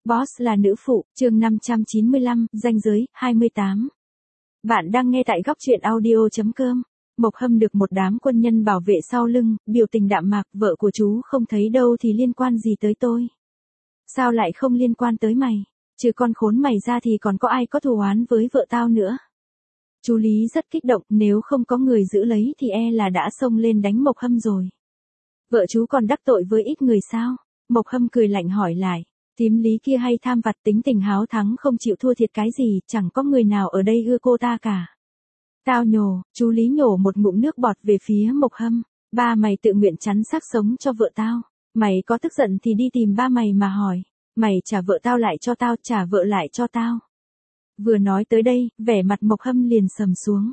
Boss là nữ phụ, chương 595, ranh giới, 28. Bạn đang nghe tại góc truyện audio.com. Mộc Hâm được một đám quân nhân bảo vệ sau lưng, biểu tình đạm mạc, vợ của chú không thấy đâu thì liên quan gì tới tôi. Sao lại không liên quan tới mày? Trừ con khốn mày ra thì còn có ai có thù oán với vợ tao nữa. Chú Lý rất kích động, nếu không có người giữ lấy thì e là đã xông lên đánh Mộc Hâm rồi. Vợ chú còn đắc tội với ít người sao? Mộc Hâm cười lạnh hỏi lại. Thím Lý kia hay tham vặt, tính tình háo thắng không chịu thua thiệt cái gì, chẳng có người nào ở đây ưa cô ta cả. Tao nhổ, chú Lý nhổ một ngụm nước bọt về phía Mộc Hâm. Ba mày tự nguyện chắn xác sống cho vợ tao. Mày có tức giận thì đi tìm ba mày mà hỏi. Mày trả vợ tao lại cho tao, trả vợ lại cho tao. Vừa nói tới đây, vẻ mặt Mộc Hâm liền sầm xuống.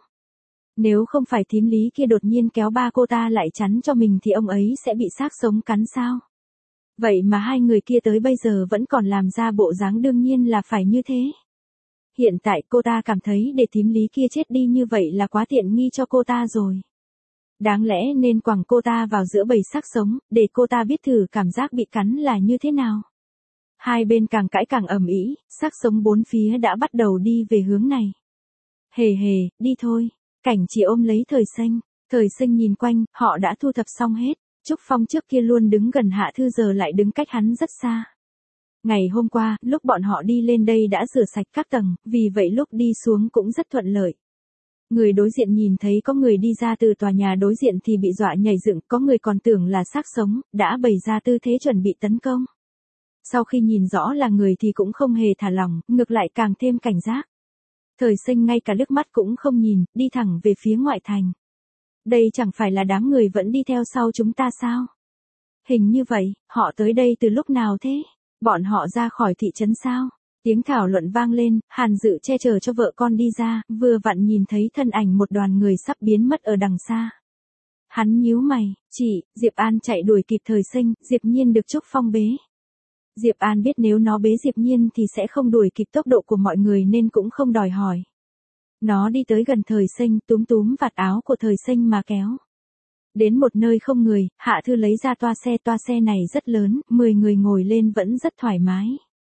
Nếu không phải thím Lý kia đột nhiên kéo ba cô ta lại chắn cho mình thì ông ấy sẽ bị xác sống cắn sao? Vậy mà hai người kia tới bây giờ vẫn còn làm ra bộ dáng đương nhiên là phải như thế. Hiện tại cô ta cảm thấy để thím Lý kia chết đi như vậy là quá tiện nghi cho cô ta rồi. Đáng lẽ nên quẳng cô ta vào giữa bầy xác sống, để cô ta biết thử cảm giác bị cắn là như thế nào. Hai bên càng cãi càng ầm ĩ, xác sống bốn phía đã bắt đầu đi về hướng này. Hề hề, đi thôi. Cảnh chỉ ôm lấy Thời Sinh nhìn quanh, họ đã thu thập xong hết. Trúc Phong trước kia luôn đứng gần Hạ Thư giờ lại đứng cách hắn rất xa. Ngày hôm qua, lúc bọn họ đi lên đây đã rửa sạch các tầng, vì vậy lúc đi xuống cũng rất thuận lợi. Người đối diện nhìn thấy có người đi ra từ tòa nhà đối diện thì bị dọa nhảy dựng, có người còn tưởng là xác sống, đã bày ra tư thế chuẩn bị tấn công. Sau khi nhìn rõ là người thì cũng không hề thả lỏng, ngược lại càng thêm cảnh giác. Thời Sinh ngay cả liếc mắt cũng không nhìn, đi thẳng về phía ngoại thành. Đây chẳng phải là đám người vẫn đi theo sau chúng ta sao? Hình như vậy, họ tới đây từ lúc nào thế? Bọn họ ra khỏi thị trấn sao? Tiếng thảo luận vang lên, Hàn Dự che chở cho vợ con đi ra, vừa vặn nhìn thấy thân ảnh một đoàn người sắp biến mất ở đằng xa. Hắn nhíu mày, chị, Diệp An chạy đuổi kịp Thời Sinh, Diệp Nhiên được Trúc Phong bế. Diệp An biết nếu nó bế Diệp Nhiên thì sẽ không đuổi kịp tốc độ của mọi người nên cũng không đòi hỏi. Nó đi tới gần Thời Sinh, túm túm vạt áo của Thời Sinh mà kéo. Đến một nơi không người, Hạ Thư lấy ra toa xe này rất lớn, 10 người ngồi lên vẫn rất thoải mái.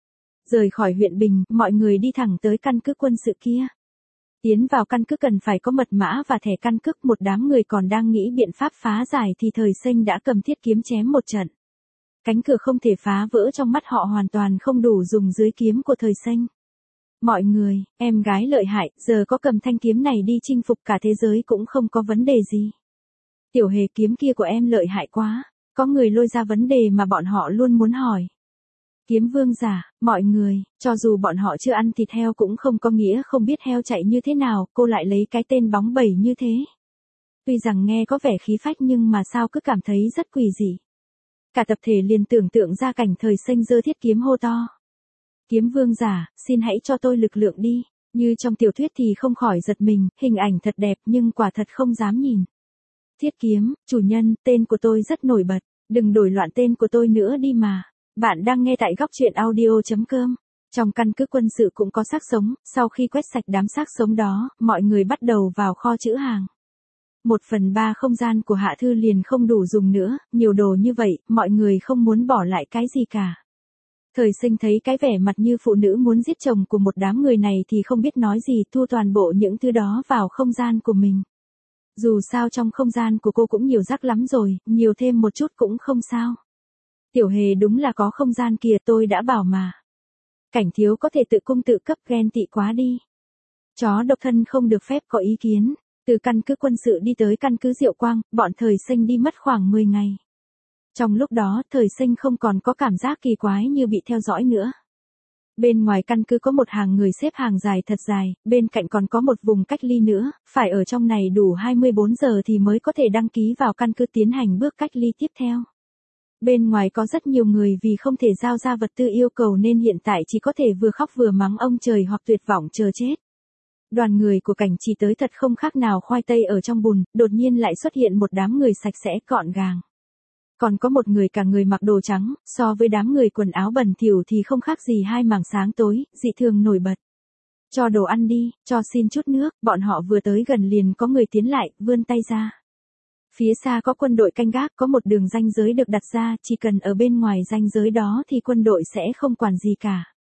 Rời khỏi huyện Bình, mọi người đi thẳng tới căn cứ quân sự kia. Tiến vào căn cứ cần phải có mật mã và thẻ căn cước, một đám người còn đang nghĩ biện pháp phá giải thì Thời Sinh đã cầm thiết kiếm chém một trận. Cánh cửa không thể phá vỡ trong mắt họ hoàn toàn không đủ dùng dưới kiếm của Thời Sinh. Mọi người, em gái lợi hại, giờ có cầm thanh kiếm này đi chinh phục cả thế giới cũng không có vấn đề gì. Tiểu Hề, kiếm kia của em lợi hại quá. Có người lôi ra vấn đề mà bọn họ luôn muốn hỏi. Kiếm vương giả, mọi người, cho dù bọn họ chưa ăn thịt heo cũng không có nghĩa không biết heo chạy như thế nào, cô lại lấy cái tên bóng bẩy như thế. Tuy rằng nghe có vẻ khí phách nhưng mà sao cứ cảm thấy rất quỷ dị. Cả tập thể liền tưởng tượng ra cảnh Thời Sinh giơ thiết kiếm hô to. Kiếm vương giả, xin hãy cho tôi lực lượng đi. Như trong tiểu thuyết thì không khỏi giật mình, hình ảnh thật đẹp nhưng quả thật không dám nhìn. Thiết kiếm, chủ nhân, tên của tôi rất nổi bật, đừng đổi loạn tên của tôi nữa đi mà. Bạn đang nghe tại góc truyện audio.com. Trong căn cứ quân sự cũng có xác sống, sau khi quét sạch đám xác sống đó, mọi người bắt đầu vào kho trữ hàng. 1/3 không gian của Hạ Thư liền không đủ dùng nữa, nhiều đồ như vậy, mọi người không muốn bỏ lại cái gì cả. Thời Sinh thấy cái vẻ mặt như phụ nữ muốn giết chồng của một đám người này thì không biết nói gì, thu toàn bộ những thứ đó vào không gian của mình. Dù sao trong không gian của cô cũng nhiều rác lắm rồi, nhiều thêm một chút cũng không sao. Tiểu Hề đúng là có không gian kìa, tôi đã bảo mà. Cảnh thiếu có thể tự cung tự cấp, ghen tị quá đi. Chó độc thân không được phép có ý kiến. Từ căn cứ quân sự đi tới căn cứ Diệu Quang, bọn Thời Sinh đi mất khoảng 10 ngày. Trong lúc đó, Thời Sinh không còn có cảm giác kỳ quái như bị theo dõi nữa. Bên ngoài căn cứ có một hàng người xếp hàng dài thật dài, bên cạnh còn có một vùng cách ly nữa, phải ở trong này đủ 24 giờ thì mới có thể đăng ký vào căn cứ tiến hành bước cách ly tiếp theo. Bên ngoài có rất nhiều người vì không thể giao ra vật tư yêu cầu nên hiện tại chỉ có thể vừa khóc vừa mắng ông trời hoặc tuyệt vọng chờ chết. Đoàn người của Cảnh Chỉ tới thật không khác nào khoai tây ở trong bùn, đột nhiên lại xuất hiện một đám người sạch sẽ gọn gàng. Còn có một người cả người mặc đồ trắng, so với đám người quần áo bẩn thỉu thì không khác gì hai mảng sáng tối, dị thường nổi bật. Cho đồ ăn đi, cho xin chút nước, bọn họ vừa tới gần liền có người tiến lại, vươn tay ra. Phía xa có quân đội canh gác, có một đường ranh giới được đặt ra, chỉ cần ở bên ngoài ranh giới đó thì quân đội sẽ không quản gì cả.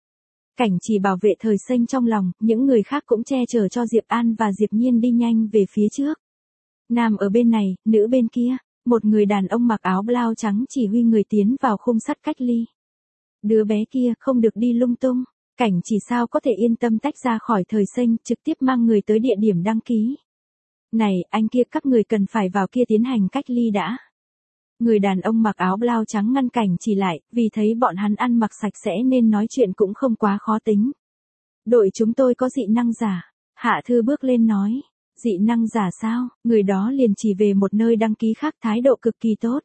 Cảnh Chỉ bảo vệ Thời Xanh trong lòng, những người khác cũng che chở cho Diệp An và Diệp Nhiên đi nhanh về phía trước. Nam ở bên này, nữ bên kia, một người đàn ông mặc áo blau trắng chỉ huy người tiến vào khung sắt cách ly. Đứa bé kia không được đi lung tung, Cảnh Chỉ sao có thể yên tâm tách ra khỏi Thời Xanh, trực tiếp mang người tới địa điểm đăng ký. Này, anh kia, các người cần phải vào kia tiến hành cách ly đã. Người đàn ông mặc áo blau trắng ngăn Cảnh Chỉ lại, vì thấy bọn hắn ăn mặc sạch sẽ nên nói chuyện cũng không quá khó tính. Đội chúng tôi có dị năng giả. Hạ Thư bước lên nói. Dị năng giả sao? Người đó liền chỉ về một nơi đăng ký khác, thái độ cực kỳ tốt.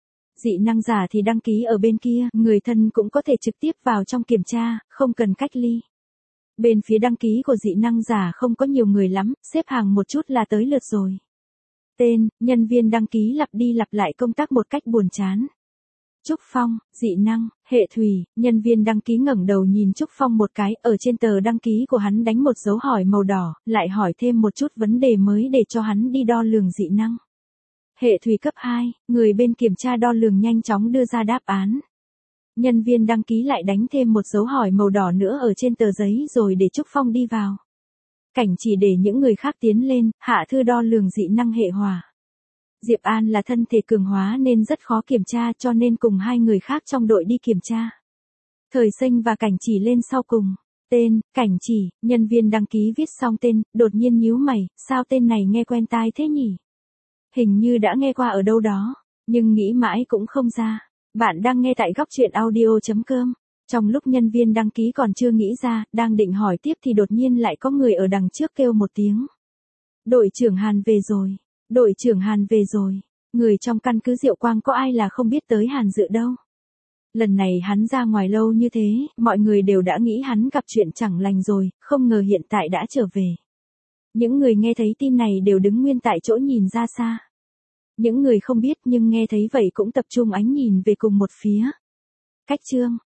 Dị năng giả thì đăng ký ở bên kia, người thân cũng có thể trực tiếp vào trong kiểm tra, không cần cách ly. Bên phía đăng ký của dị năng giả không có nhiều người lắm, xếp hàng một chút là tới lượt rồi. Tên, nhân viên đăng ký lặp đi lặp lại công tác một cách buồn chán. Trúc Phong, dị năng, Hệ Thủy, nhân viên đăng ký ngẩng đầu nhìn Trúc Phong một cái, ở trên tờ đăng ký của hắn đánh một dấu hỏi màu đỏ, lại hỏi thêm một chút vấn đề mới để cho hắn đi đo lường dị năng. Hệ Thủy cấp 2, người bên kiểm tra đo lường nhanh chóng đưa ra đáp án. Nhân viên đăng ký lại đánh thêm một dấu hỏi màu đỏ nữa ở trên tờ giấy rồi để Trúc Phong đi vào. Cảnh Chỉ để những người khác tiến lên, Hạ Thư đo lường dị năng hệ hỏa. Diệp An là thân thể cường hóa nên rất khó kiểm tra, cho nên cùng hai người khác trong đội đi kiểm tra. Thời Xanh và Cảnh Chỉ lên sau cùng. Tên, Cảnh Chỉ, nhân viên đăng ký viết xong tên, đột nhiên nhíu mày, sao tên này nghe quen tai thế nhỉ? Hình như đã nghe qua ở đâu đó, nhưng nghĩ mãi cũng không ra. Bạn đang nghe tại góc truyện audio.com. Trong lúc nhân viên đăng ký còn chưa nghĩ ra, đang định hỏi tiếp thì đột nhiên lại có người ở đằng trước kêu một tiếng. Đội trưởng Hàn về rồi. Đội trưởng Hàn về rồi. Người trong căn cứ Diệu Quang có ai là không biết tới Hàn Dự đâu. Lần này hắn ra ngoài lâu như thế, mọi người đều đã nghĩ hắn gặp chuyện chẳng lành rồi, không ngờ hiện tại đã trở về. Những người nghe thấy tin này đều đứng nguyên tại chỗ nhìn ra xa. Những người không biết nhưng nghe thấy vậy cũng tập trung ánh nhìn về cùng một phía. Cách chương